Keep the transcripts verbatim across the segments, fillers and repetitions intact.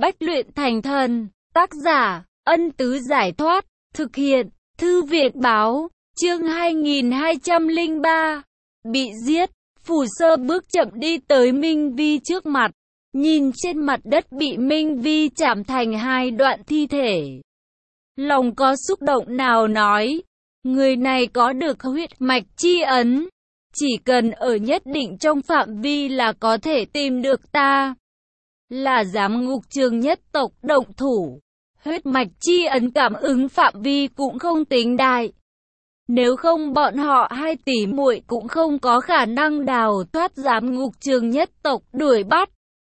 Bách luyện thành thần. Tác giả, Ân Tứ Giải Thoát. Thực hiện, Thư Việt Báo. Chương hai nghìn hai trăm lẻ ba. Bị giết. Phù Sơ bước chậm đi tới Minh Vi trước mặt. Nhìn trên mặt đất bị Minh Vi chạm thành hai đoạn thi thể. Lòng có xúc động nào nói. Người này có được huyết mạch chi ấn. Chỉ cần ở nhất định trong phạm vi là có thể tìm được ta. Là giám ngục trường nhất tộc động thủ. Huyết mạch chi ấn cảm ứng phạm vi cũng không tính đại. Nếu không bọn họ hai tỷ muội cũng không có khả năng đào thoát giám ngục trường nhất tộc đuổi bắt.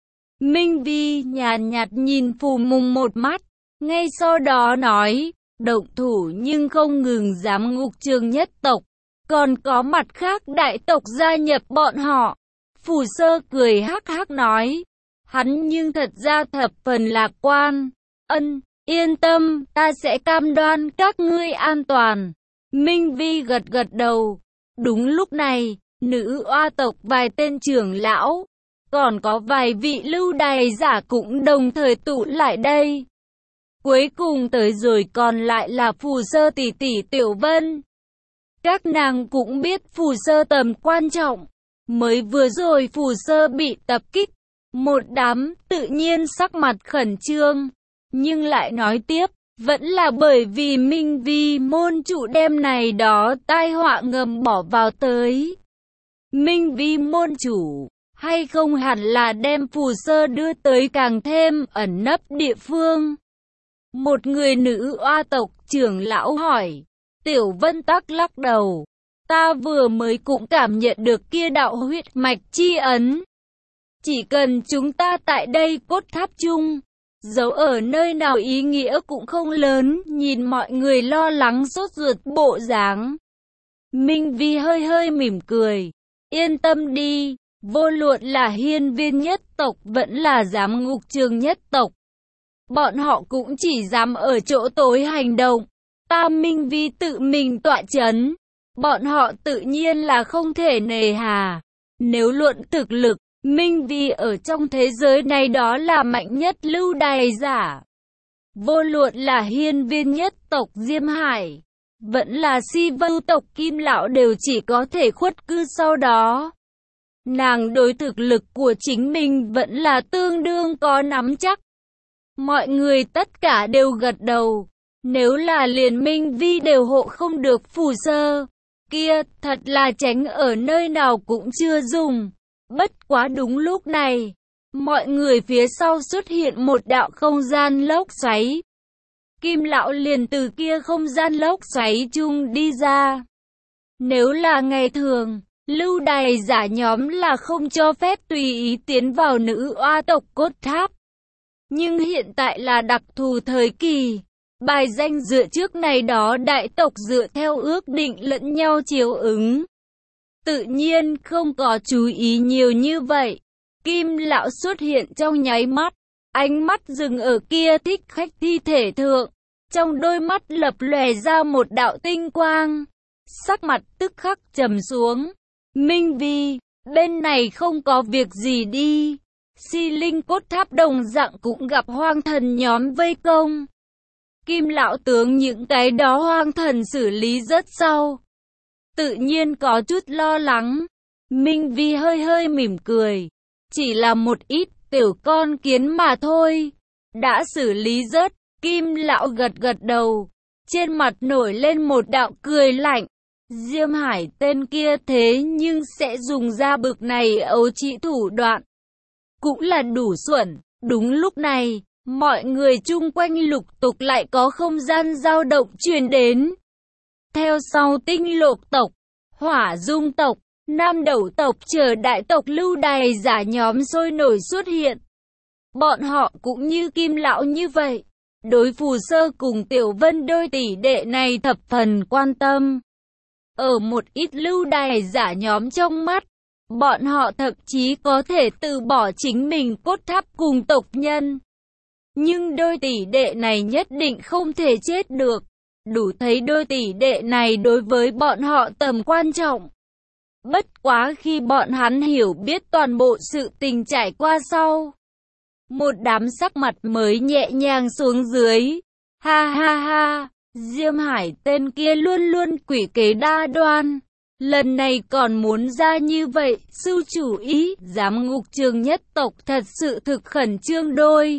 Minh Vi nhàn nhạt nhìn Phù Mùng một mắt. Ngay sau đó nói. Động thủ nhưng không ngừng giám ngục trường nhất tộc. Còn có mặt khác đại tộc gia nhập bọn họ. Phù Sơ cười hắc hắc nói. Hắn nhưng thật ra thập phần lạc quan. Ân, yên tâm, ta sẽ cam đoan các ngươi an toàn. Minh Vi gật gật đầu. Đúng lúc này, nữ oa tộc vài tên trưởng lão, còn có vài vị lưu đày giả cũng đồng thời tụ lại đây. Cuối cùng tới rồi còn lại là Phù Sơ tỷ tỷ Tiểu Vân. Các nàng cũng biết Phù Sơ tầm quan trọng. Mới vừa rồi Phù Sơ bị tập kích. Một đám tự nhiên sắc mặt khẩn trương. Nhưng lại nói tiếp. Vẫn là bởi vì Minh Vi môn chủ đem này đó tai họa ngầm bỏ vào tới. Minh Vi môn chủ. Hay không hẳn là đem Phù Sơ đưa tới càng thêm ẩn nấp địa phương. Một người nữ oa tộc trưởng lão hỏi. Tiểu Vân tắc lắc đầu. Ta vừa mới cũng cảm nhận được kia đạo huyết mạch chi ấn. Chỉ cần chúng ta tại đây cốt tháp chung, giấu ở nơi nào ý nghĩa cũng không lớn. Nhìn mọi người lo lắng sốt ruột bộ dáng, Minh Vi hơi hơi mỉm cười. Yên tâm đi, vô luận là hiên viên nhất tộc vẫn là giám ngục trường nhất tộc, bọn họ cũng chỉ dám ở chỗ tối hành động. Ta Minh Vi tự mình tọa chấn, bọn họ tự nhiên là không thể nề hà. Nếu luận thực lực, Minh Vi ở trong thế giới này đó là mạnh nhất lưu đày giả. Vô luận là hiên viên nhất tộc Diêm Hải, vẫn là Si Vưu tộc Kim Lão đều chỉ có thể khuất cư sau đó. Nàng đối thực lực của chính mình vẫn là tương đương có nắm chắc. Mọi người tất cả đều gật đầu. Nếu là liền Minh Vi đều hộ không được Phù Sơ, kia thật là tránh ở nơi nào cũng chưa dùng. Bất quá đúng lúc này, mọi người phía sau xuất hiện một đạo không gian lốc xoáy. Kim Lão liền từ kia không gian lốc xoáy chung đi ra. Nếu là ngày thường, lưu đày giả nhóm là không cho phép tùy ý tiến vào nữ oa tộc cốt tháp. Nhưng hiện tại là đặc thù thời kỳ. Bài danh dựa trước này đó đại tộc dựa theo ước định lẫn nhau chiếu ứng. Tự nhiên không có chú ý nhiều như vậy. Kim Lão xuất hiện trong nháy mắt. Ánh mắt dừng ở kia thích khách thi thể thượng. Trong đôi mắt lập lòe ra một đạo tinh quang. Sắc mặt tức khắc trầm xuống. Minh Vi, bên này không có việc gì đi. Si Linh cốt tháp đồng dạng cũng gặp hoang thần nhóm vây công. Kim Lão tướng những cái đó hoang thần xử lý rất sau. Tự nhiên có chút lo lắng. Minh Vi hơi hơi mỉm cười. Chỉ là một ít tiểu con kiến mà thôi. Đã xử lý rất. Kim Lão gật gật đầu. Trên mặt nổi lên một đạo cười lạnh. Diêm Hải tên kia thế nhưng sẽ dùng ra bực này ấu trĩ thủ đoạn. Cũng là đủ xuẩn. Đúng lúc này, mọi người chung quanh lục tục lại có không gian dao động truyền đến. Theo sau Tinh Lộc tộc, Hỏa Dung tộc, Nam Đẩu tộc chờ đại tộc lưu đày giả nhóm sôi nổi xuất hiện. Bọn họ cũng như Kim Lão như vậy. Đối Phù Sơ cùng Tiểu Vân đôi tỷ đệ này thập phần quan tâm. Ở một ít lưu đày giả nhóm trong mắt, bọn họ thậm chí có thể từ bỏ chính mình cốt tháp cùng tộc nhân. Nhưng đôi tỷ đệ này nhất định không thể chết được. Đủ thấy đôi tỷ đệ này đối với bọn họ tầm quan trọng. Bất quá khi bọn hắn hiểu biết toàn bộ sự tình trải qua sau, một đám sắc mặt mới nhẹ nhàng xuống dưới. Ha ha ha, Diêm Hải tên kia luôn luôn quỷ kế đa đoan. Lần này còn muốn ra như vậy, sư chủ ý, giám ngục trường nhất tộc thật sự thực khẩn trương đôi.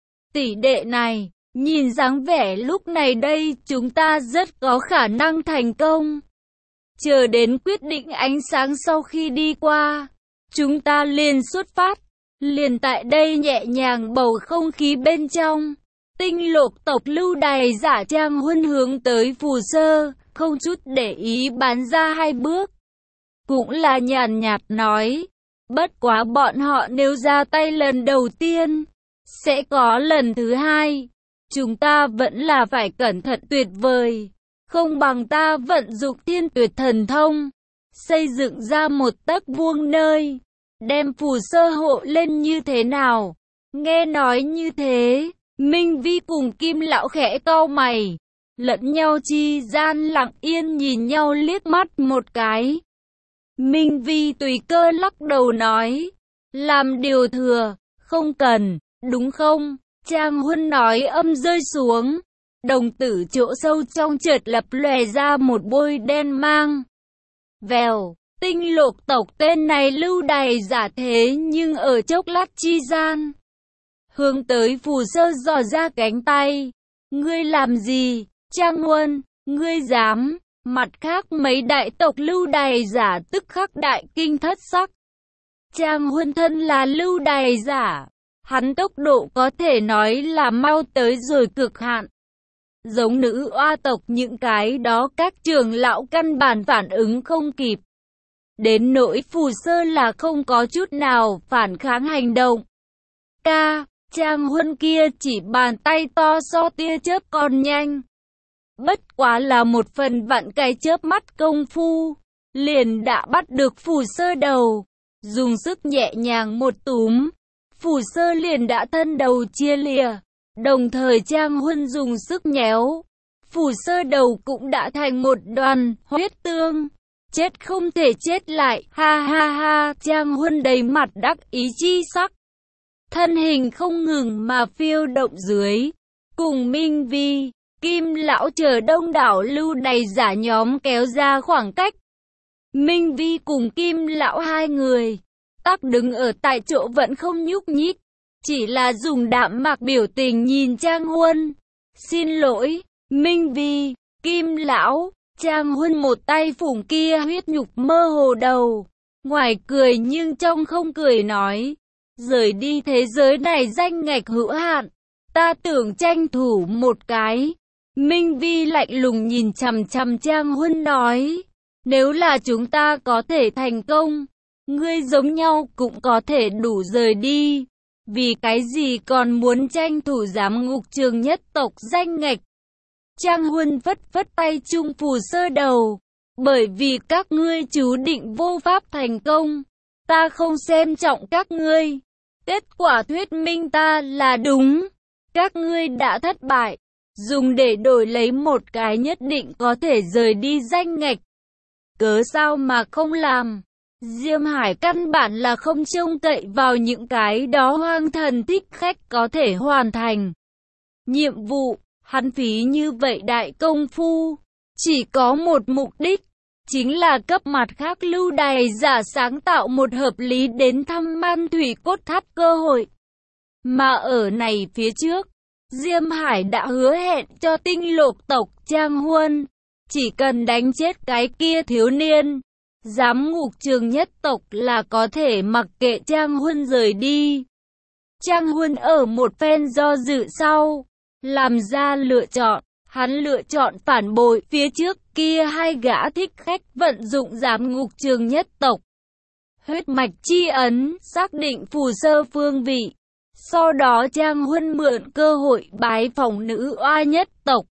Tỷ đệ này, nhìn dáng vẻ lúc này đây chúng ta rất có khả năng thành công. Chờ đến quyết định ánh sáng sau khi đi qua, chúng ta liền xuất phát. Liền tại đây nhẹ nhàng bầu không khí bên trong. Tinh Lộc tộc lưu đày giả Trang Huân hướng tới Phù Sơ, không chút để ý bán ra hai bước. Cũng là nhàn nhạt nói, bất quá bọn họ nếu ra tay lần đầu tiên, sẽ có lần thứ hai. Chúng ta vẫn là phải cẩn thận tuyệt vời, không bằng ta vận dụng thiên tuyệt thần thông, xây dựng ra một tấc vuông nơi, đem Phù Sơ hộ lên như thế nào. Nghe nói như thế, Minh Vi cùng Kim Lão khẽ cau mày, lẫn nhau chi gian lặng yên nhìn nhau liếc mắt một cái. Minh Vi tùy cơ lắc đầu nói, làm điều thừa, không cần, đúng không? Trang Huân nói âm rơi xuống, đồng tử chỗ sâu trong chợt lập lòe ra một bôi đen mang. Vèo, Tinh Lộc tộc tên này lưu đày giả thế nhưng ở chốc lát chi gian, hướng tới Phù Sơ giở ra cánh tay. Ngươi làm gì, Trang Huân, ngươi dám? Mặt khác mấy đại tộc lưu đày giả tức khắc đại kinh thất sắc. Trang Huân thân là lưu đày giả, hắn tốc độ có thể nói là mau tới rồi cực hạn. Giống nữ oa tộc những cái đó các trưởng lão căn bản phản ứng không kịp. Đến nỗi Phù Sơ là không có chút nào phản kháng hành động. Ca, Trang Huân kia chỉ bàn tay to so tia chớp còn nhanh. Bất quá là một phần vặn cái chớp mắt công phu, liền đã bắt được Phù Sơ đầu. Dùng sức nhẹ nhàng một túm, Phù Sơ liền đã thân đầu chia lìa. Đồng thời Trang Huân dùng sức nhéo, Phù Sơ đầu cũng đã thành một đoàn huyết tương. Chết không thể chết lại, ha ha ha, Trang Huân đầy mặt đắc ý chi sắc. Thân hình không ngừng mà phiêu động dưới, cùng Minh Vi, Kim Lão chờ đông đảo lưu đày giả nhóm kéo ra khoảng cách. Minh Vi cùng Kim Lão hai người, tắc đứng ở tại chỗ vẫn không nhúc nhích, chỉ là dùng đạm mạc biểu tình nhìn Trang Huân. Xin lỗi, Minh Vi, Kim Lão. Trang Huân một tay phủng kia huyết nhục mơ hồ đầu, ngoài cười nhưng trong không cười nói, rời đi thế giới này danh ngạch hữu hạn, ta tưởng tranh thủ một cái. Minh Vi lạnh lùng nhìn chằm chằm Trang Huân nói, nếu là chúng ta có thể thành công, ngươi giống nhau cũng có thể đủ rời đi, vì cái gì còn muốn tranh thủ giám ngục trường nhất tộc danh ngạch. Trang Huân vất vất tay chung Phù Sơ đầu, bởi vì các ngươi chú định vô pháp thành công, ta không xem trọng các ngươi. Kết quả thuyết minh ta là đúng, các ngươi đã thất bại, dùng để đổi lấy một cái nhất định có thể rời đi danh ngạch. Cớ sao mà không làm? Diêm Hải căn bản là không trông cậy vào những cái đó hoang thần thích khách có thể hoàn thành nhiệm vụ. Hắn phí như vậy đại công phu, chỉ có một mục đích, chính là cấp mặt khác lưu đày giả sáng tạo một hợp lý đến thăm Man Thủy Cốt Tháp cơ hội. Mà ở này phía trước, Diêm Hải đã hứa hẹn cho Tinh Lộc tộc Trang Huân, chỉ cần đánh chết cái kia thiếu niên, giám ngục trường nhất tộc là có thể mặc kệ Trang Huân rời đi. Trang Huân ở một phen do dự sau, làm ra lựa chọn, hắn lựa chọn phản bội phía trước kia hai gã thích khách vận dụng giám ngục trường nhất tộc. Huyết mạch chi ấn, xác định Phù Sơ phương vị. Sau đó Trang Huân mượn cơ hội bái phỏng nữ oa nhất tộc.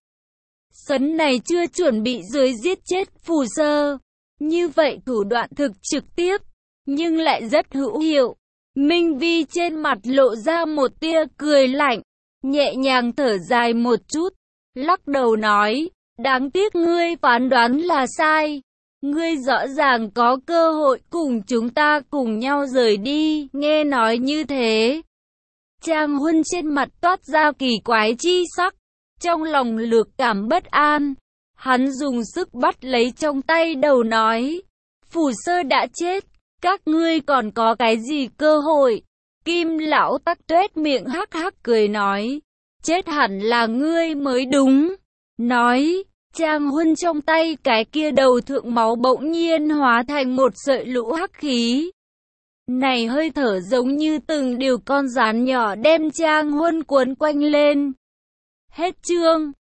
Sấn này chưa chuẩn bị dưới giết chết Phù Sơ. Như vậy thủ đoạn thực trực tiếp, nhưng lại rất hữu hiệu. Minh Vi trên mặt lộ ra một tia cười lạnh, nhẹ nhàng thở dài một chút, lắc đầu nói, đáng tiếc ngươi phán đoán là sai. Ngươi rõ ràng có cơ hội cùng chúng ta cùng nhau rời đi. Nghe nói như thế, Trang Huân trên mặt toát ra kỳ quái chi sắc, trong lòng lược cảm bất an. Hắn dùng sức bắt lấy trong tay đầu nói, Phủ Sơ đã chết, các ngươi còn có cái gì cơ hội? Kim Lão Tắc tuét miệng hắc hắc cười nói, chết hẳn là ngươi mới đúng. Nói, Trang Huân trong tay cái kia đầu thượng máu bỗng nhiên hóa thành một sợi lũ hắc khí. Này hơi thở giống như từng điều con gián nhỏ đem Trang Huân cuốn quanh lên. Hết chương.